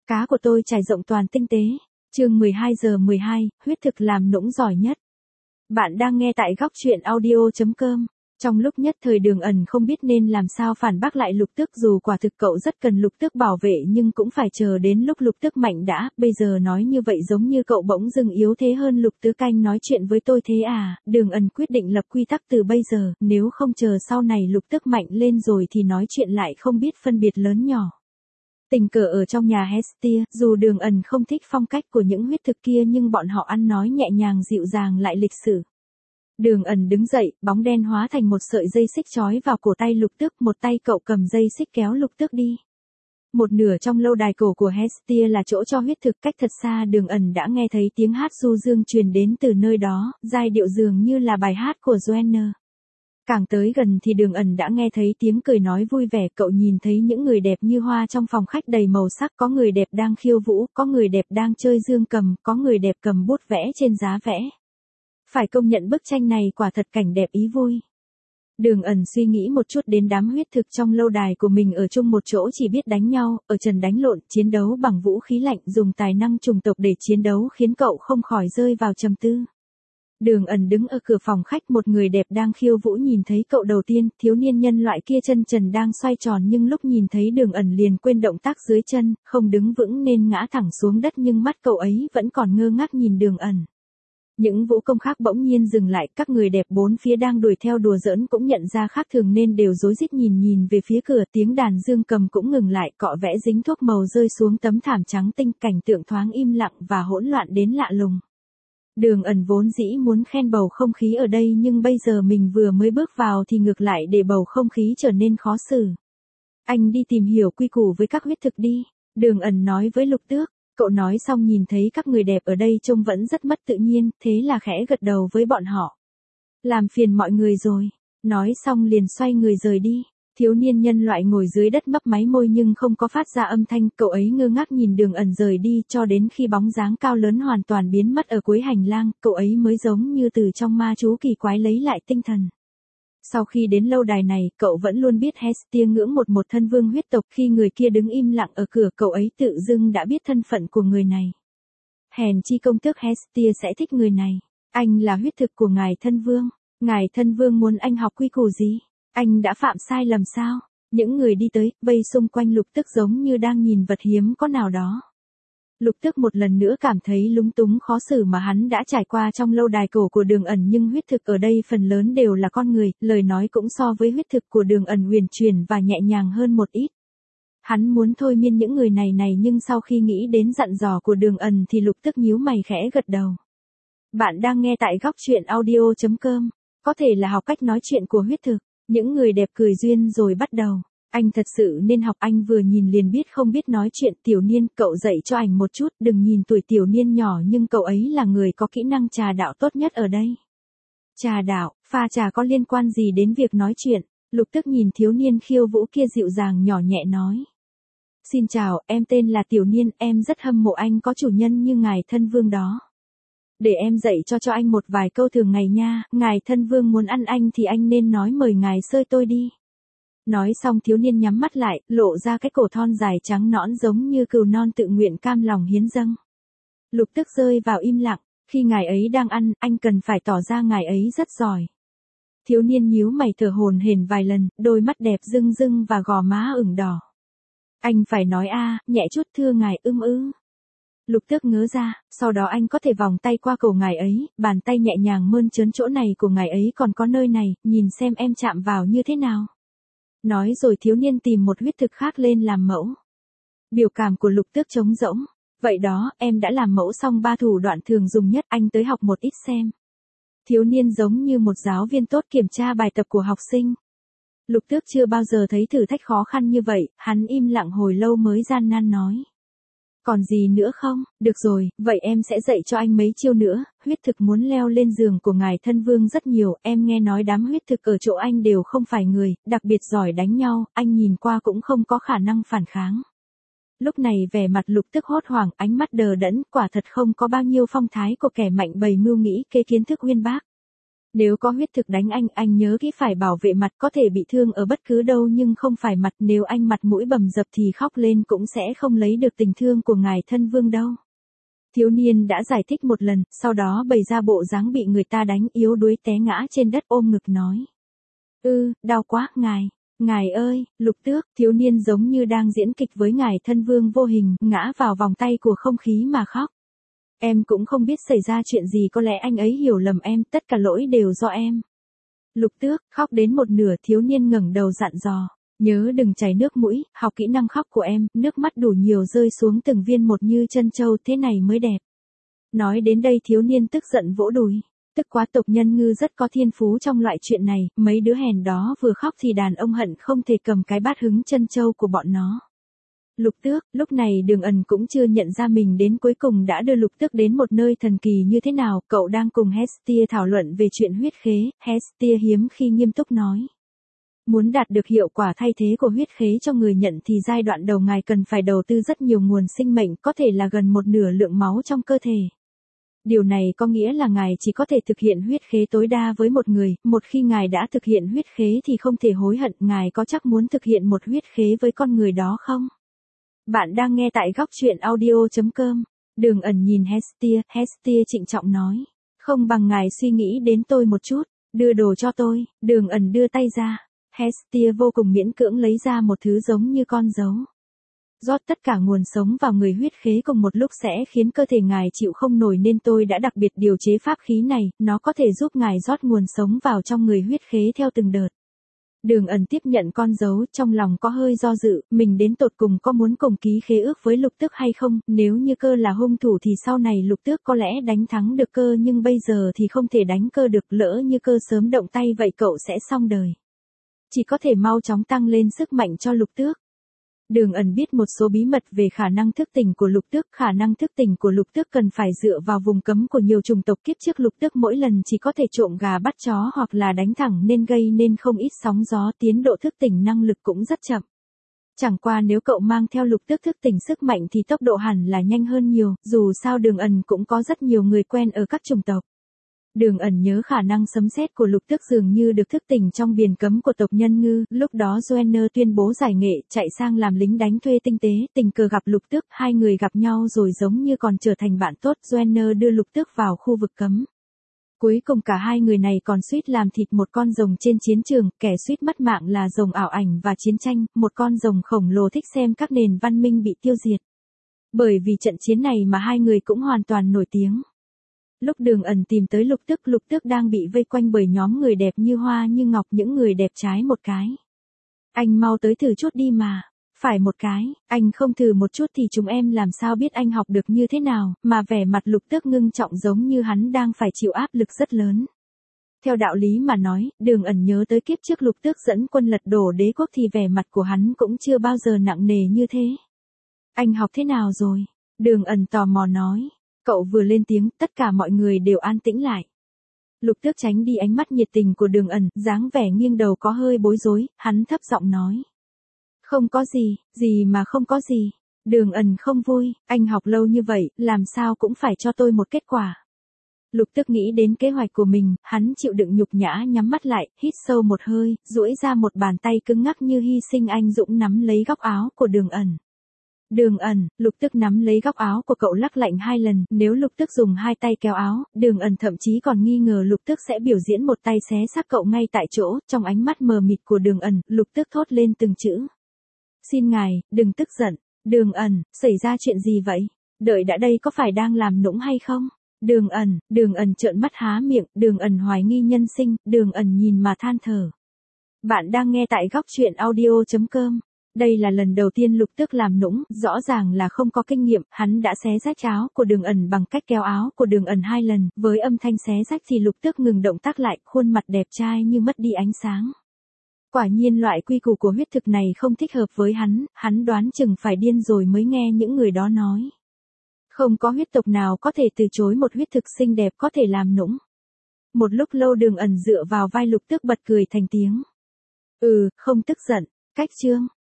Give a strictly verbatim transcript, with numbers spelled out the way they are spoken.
Cá của tôi trải rộng toàn tinh tế. Chương mười hai giờ mười hai, huyết thực làm nũng giỏi nhất. Bạn đang nghe tại góc truyện audio chấm com. Trong lúc nhất thời Đường Ẩn không biết nên làm sao phản bác lại Lục Tước, dù quả thực cậu rất cần Lục Tước bảo vệ nhưng cũng phải chờ đến lúc Lục Tước mạnh đã, bây giờ nói như vậy giống như cậu bỗng dưng yếu thế hơn Lục Tứ Canh nói chuyện với tôi thế à. Đường Ẩn quyết định lập quy tắc từ bây giờ, nếu không chờ sau này Lục Tước mạnh lên rồi thì nói chuyện lại không biết phân biệt lớn nhỏ. Tình cờ ở trong nhà Hestia, dù Đường Ẩn không thích phong cách của những huyết thực kia nhưng bọn họ ăn nói nhẹ nhàng dịu dàng lại lịch sự. Đường Ẩn đứng dậy, bóng đen hóa thành một sợi dây xích trói vào cổ tay Lục Tước, một tay cậu cầm dây xích kéo Lục Tước đi. Một nửa trong lâu đài cổ của Hestia là chỗ cho huyết thực, cách thật xa Đường Ẩn đã nghe thấy tiếng hát du dương truyền đến từ nơi đó, giai điệu dường như là bài hát của Joanna. Càng tới gần thì Đường Ẩn đã nghe thấy tiếng cười nói vui vẻ, cậu nhìn thấy những người đẹp như hoa trong phòng khách đầy màu sắc, có người đẹp đang khiêu vũ, có người đẹp đang chơi dương cầm, có người đẹp cầm bút vẽ trên giá vẽ. Phải công nhận bức tranh này quả thật cảnh đẹp ý vui. Đường Ẩn suy nghĩ một chút đến đám huyết thực trong lâu đài của mình ở chung một chỗ chỉ biết đánh nhau, ở trần đánh lộn, chiến đấu bằng vũ khí lạnh, dùng tài năng chủng tộc để chiến đấu khiến cậu không khỏi rơi vào trầm tư. Đường Ẩn đứng ở cửa phòng khách, một người đẹp đang khiêu vũ nhìn thấy cậu đầu tiên, thiếu niên nhân loại kia chân trần đang xoay tròn nhưng lúc nhìn thấy Đường Ẩn liền quên động tác dưới chân, không đứng vững nên ngã thẳng xuống đất nhưng mắt cậu ấy vẫn còn ngơ ngác nhìn Đường Ẩn. Những vũ công khác bỗng nhiên dừng lại, các người đẹp bốn phía đang đuổi theo đùa giỡn cũng nhận ra khác thường nên đều rối rít nhìn nhìn về phía cửa, tiếng đàn dương cầm cũng ngừng lại, cọ vẽ dính thuốc màu rơi xuống tấm thảm trắng tinh, cảnh tượng thoáng im lặng và hỗn loạn đến lạ lùng. Đường Ẩn vốn dĩ muốn khen bầu không khí ở đây nhưng bây giờ mình vừa mới bước vào thì ngược lại để bầu không khí trở nên khó xử. Anh đi tìm hiểu quy củ với các huyết thực đi, Đường Ẩn nói với Lục Tước. Cậu nói xong nhìn thấy các người đẹp ở đây trông vẫn rất mất tự nhiên, thế là khẽ gật đầu với bọn họ. Làm phiền mọi người rồi. Nói xong liền xoay người rời đi. Thiếu niên nhân loại ngồi dưới đất mấp máy môi nhưng không có phát ra âm thanh, cậu ấy ngơ ngác nhìn Đường Ẩn rời đi cho đến khi bóng dáng cao lớn hoàn toàn biến mất ở cuối hành lang, cậu ấy mới giống như từ trong ma chú kỳ quái lấy lại tinh thần. Sau khi đến lâu đài này, cậu vẫn luôn biết Hestia ngưỡng một một thân vương huyết tộc, khi người kia đứng im lặng ở cửa cậu ấy tự dưng đã biết thân phận của người này. Hèn chi công tước Hestia sẽ thích người này. Anh là huyết thực của ngài thân vương. Ngài thân vương muốn anh học quy củ gì? Anh đã phạm sai lầm sao? Những người đi tới, vây xung quanh Lục Tước giống như đang nhìn vật hiếm có nào đó. Lục Tước một lần nữa cảm thấy lúng túng khó xử mà hắn đã trải qua trong lâu đài cổ của Đường Ẩn nhưng huyết thực ở đây phần lớn đều là con người, lời nói cũng so với huyết thực của Đường Ẩn huyền chuyển và nhẹ nhàng hơn một ít. Hắn muốn thôi miên những người này này nhưng sau khi nghĩ đến dặn dò của Đường Ẩn thì Lục Tước nhíu mày khẽ gật đầu. Bạn đang nghe tại góc truyện audio chấm com, có thể là học cách nói chuyện của huyết thực, những người đẹp cười duyên rồi bắt đầu. Anh thật sự nên học, anh vừa nhìn liền biết không biết nói chuyện. Tiểu niên, cậu dạy cho ảnh một chút, đừng nhìn tuổi tiểu niên nhỏ nhưng cậu ấy là người có kỹ năng trà đạo tốt nhất ở đây. Trà đạo, pha trà có liên quan gì đến việc nói chuyện? Lục Tước nhìn thiếu niên khiêu vũ kia dịu dàng nhỏ nhẹ nói. Xin chào, em tên là Tiểu Niên, em rất hâm mộ anh có chủ nhân như ngài thân vương đó. Để em dạy cho cho anh một vài câu thường ngày nha, ngài thân vương muốn ăn anh thì anh nên nói mời ngài xơi tôi đi. Nói xong thiếu niên nhắm mắt lại, lộ ra cái cổ thon dài trắng nõn giống như cừu non tự nguyện cam lòng hiến dâng. Lục Tước rơi vào im lặng, khi ngài ấy đang ăn, anh cần phải tỏ ra ngài ấy rất giỏi. Thiếu niên nhíu mày thở hổn hển vài lần, đôi mắt đẹp rưng rưng và gò má ửng đỏ. Anh phải nói a, nhẹ chút thưa ngài, ưm ư. Lục Tước ngớ ra, sau đó anh có thể vòng tay qua cổ ngài ấy, bàn tay nhẹ nhàng mơn trớn chỗ này của ngài ấy còn có nơi này, nhìn xem em chạm vào như thế nào. Nói rồi thiếu niên tìm một huyết thực khác lên làm mẫu. Biểu cảm của Lục Tước trống rỗng. Vậy đó, em đã làm mẫu xong ba thủ đoạn thường dùng nhất, anh tới học một ít xem. Thiếu niên giống như một giáo viên tốt kiểm tra bài tập của học sinh. Lục Tước chưa bao giờ thấy thử thách khó khăn như vậy, hắn im lặng hồi lâu mới gian nan nói. Còn gì nữa không? Được rồi, vậy em sẽ dạy cho anh mấy chiêu nữa. Huyết thực muốn leo lên giường của ngài thân vương rất nhiều, em nghe nói đám huyết thực ở chỗ anh đều không phải người, đặc biệt giỏi đánh nhau, anh nhìn qua cũng không có khả năng phản kháng. Lúc này vẻ mặt Lục Tước hốt hoảng, ánh mắt đờ đẫn, quả thật không có bao nhiêu phong thái của kẻ mạnh bày mưu nghĩ kế kiến thức uyên bác. Nếu có huyết thực đánh anh, anh nhớ kỹ phải bảo vệ mặt, có thể bị thương ở bất cứ đâu nhưng không phải mặt, nếu anh mặt mũi bầm dập thì khóc lên cũng sẽ không lấy được tình thương của ngài thân vương đâu. Thiếu niên đã giải thích một lần, sau đó bày ra bộ dáng bị người ta đánh yếu đuối té ngã trên đất ôm ngực nói. Ư, đau quá, ngài, ngài ơi, Lục Tước, thiếu niên giống như đang diễn kịch với ngài thân vương vô hình, ngã vào vòng tay của không khí mà khóc. Em cũng không biết xảy ra chuyện gì, có lẽ anh ấy hiểu lầm em, tất cả lỗi đều do em. Lục Tước, khóc đến một nửa thiếu niên ngẩng đầu dặn dò. Nhớ đừng chảy nước mũi, học kỹ năng khóc của em, nước mắt đủ nhiều rơi xuống từng viên một như chân châu, thế này mới đẹp. Nói đến đây thiếu niên tức giận vỗ đùi. Tức quá, tộc nhân Ngư rất có thiên phú trong loại chuyện này, mấy đứa hèn đó vừa khóc thì đàn ông hận không thể cầm cái bát hứng chân châu của bọn nó. Lục Tước, lúc này Đường Ẩn cũng chưa nhận ra mình đến cuối cùng đã đưa Lục Tước đến một nơi thần kỳ như thế nào, cậu đang cùng Hestia thảo luận về chuyện huyết khế, Hestia hiếm khi nghiêm túc nói. Muốn đạt được hiệu quả thay thế của huyết khế cho người nhận thì giai đoạn đầu ngài cần phải đầu tư rất nhiều nguồn sinh mệnh, có thể là gần một nửa lượng máu trong cơ thể. Điều này có nghĩa là ngài chỉ có thể thực hiện huyết khế tối đa với một người, một khi ngài đã thực hiện huyết khế thì không thể hối hận, ngài có chắc muốn thực hiện một huyết khế với con người đó không? Bạn đang nghe tại góc truyện audio chấm com. Đường Ẩn nhìn Hestia, Hestia trịnh trọng nói. Không bằng ngài suy nghĩ đến tôi một chút, đưa đồ cho tôi, Đường Ẩn đưa tay ra. Hestia vô cùng miễn cưỡng lấy ra một thứ giống như con dấu. Rót tất cả nguồn sống vào người huyết khế cùng một lúc sẽ khiến cơ thể ngài chịu không nổi nên tôi đã đặc biệt điều chế pháp khí này, nó có thể giúp ngài rót nguồn sống vào trong người huyết khế theo từng đợt. Đường Ẩn tiếp nhận con dấu, trong lòng có hơi do dự, mình đến tột cùng có muốn cùng ký khế ước với Lục Tước hay không, nếu như cơ là hung thủ thì sau này Lục Tước có lẽ đánh thắng được cơ nhưng bây giờ thì không thể đánh cơ được, lỡ như cơ sớm động tay vậy cậu sẽ xong đời. Chỉ có thể mau chóng tăng lên sức mạnh cho Lục Tước. Đường Ẩn biết một số bí mật về khả năng thức tỉnh của Lục Tước, khả năng thức tỉnh của Lục Tước cần phải dựa vào vùng cấm của nhiều chủng tộc, kiếp trước Lục Tước mỗi lần chỉ có thể trộm gà bắt chó hoặc là đánh thẳng nên gây nên không ít sóng gió, tiến độ thức tỉnh năng lực cũng rất chậm. Chẳng qua nếu cậu mang theo Lục Tước thức tỉnh sức mạnh thì tốc độ hẳn là nhanh hơn nhiều, dù sao Đường Ẩn cũng có rất nhiều người quen ở các chủng tộc. Đường Ẩn nhớ khả năng sấm sét của Lục Tước dường như được thức tỉnh trong biển cấm của tộc nhân Ngư, lúc đó Joanna tuyên bố giải nghệ, chạy sang làm lính đánh thuê tinh tế, tình cờ gặp Lục Tước, hai người gặp nhau rồi giống như còn trở thành bạn tốt, Joanna đưa Lục Tước vào khu vực cấm. Cuối cùng cả hai người này còn suýt làm thịt một con rồng trên chiến trường, kẻ suýt mất mạng là rồng ảo ảnh và chiến tranh, một con rồng khổng lồ thích xem các nền văn minh bị tiêu diệt. Bởi vì trận chiến này mà hai người cũng hoàn toàn nổi tiếng. Lúc Đường Ẩn tìm tới Lục Tước, Lục Tước đang bị vây quanh bởi nhóm người đẹp như hoa như ngọc, những người đẹp trái một cái. Anh mau tới thử chút đi mà. Phải một cái, anh không thử một chút thì chúng em làm sao biết anh học được như thế nào, mà vẻ mặt Lục Tước ngưng trọng giống như hắn đang phải chịu áp lực rất lớn. Theo đạo lý mà nói, Đường Ẩn nhớ tới kiếp trước Lục Tước dẫn quân lật đổ đế quốc thì vẻ mặt của hắn cũng chưa bao giờ nặng nề như thế. Anh học thế nào rồi? Đường Ẩn tò mò nói. Cậu vừa lên tiếng, tất cả mọi người đều an tĩnh lại. Lục Tước tránh đi ánh mắt nhiệt tình của Đường Ẩn, dáng vẻ nghiêng đầu có hơi bối rối, hắn thấp giọng nói. Không có gì, gì mà không có gì. Đường Ẩn không vui, anh học lâu như vậy, làm sao cũng phải cho tôi một kết quả. Lục Tước nghĩ đến kế hoạch của mình, hắn chịu đựng nhục nhã nhắm mắt lại, hít sâu một hơi, duỗi ra một bàn tay cứng ngắc như hy sinh anh dũng nắm lấy góc áo của Đường Ẩn. Đường Ẩn, Lục Tước nắm lấy góc áo của cậu lắc lạnh hai lần, nếu Lục Tước dùng hai tay kéo áo, Đường Ẩn thậm chí còn nghi ngờ Lục Tước sẽ biểu diễn một tay xé xác cậu ngay tại chỗ, trong ánh mắt mờ mịt của Đường Ẩn, Lục Tước thốt lên từng chữ. Xin ngài, đừng tức giận. Đường Ẩn, xảy ra chuyện gì vậy? Đợi đã đây có phải đang làm nũng hay không? Đường Ẩn, Đường Ẩn trợn mắt há miệng, Đường Ẩn hoài nghi nhân sinh, Đường Ẩn nhìn mà than thở. Bạn đang nghe tại góc truyện audio chấm com. Đây là lần đầu tiên Lục Tước làm nũng, rõ ràng là không có kinh nghiệm, hắn đã xé rách áo của Đường Ẩn bằng cách kéo áo của Đường Ẩn hai lần, với âm thanh xé rách thì Lục Tước ngừng động tác lại, khuôn mặt đẹp trai như mất đi ánh sáng. Quả nhiên loại quy củ của huyết thực này không thích hợp với hắn, hắn đoán chừng phải điên rồi mới nghe những người đó nói. Không có huyết tộc nào có thể từ chối một huyết thực xinh đẹp có thể làm nũng. Một lúc lâu Đường Ẩn dựa vào vai Lục Tước bật cười thành tiếng. Ừ, không tức giận, cách chương.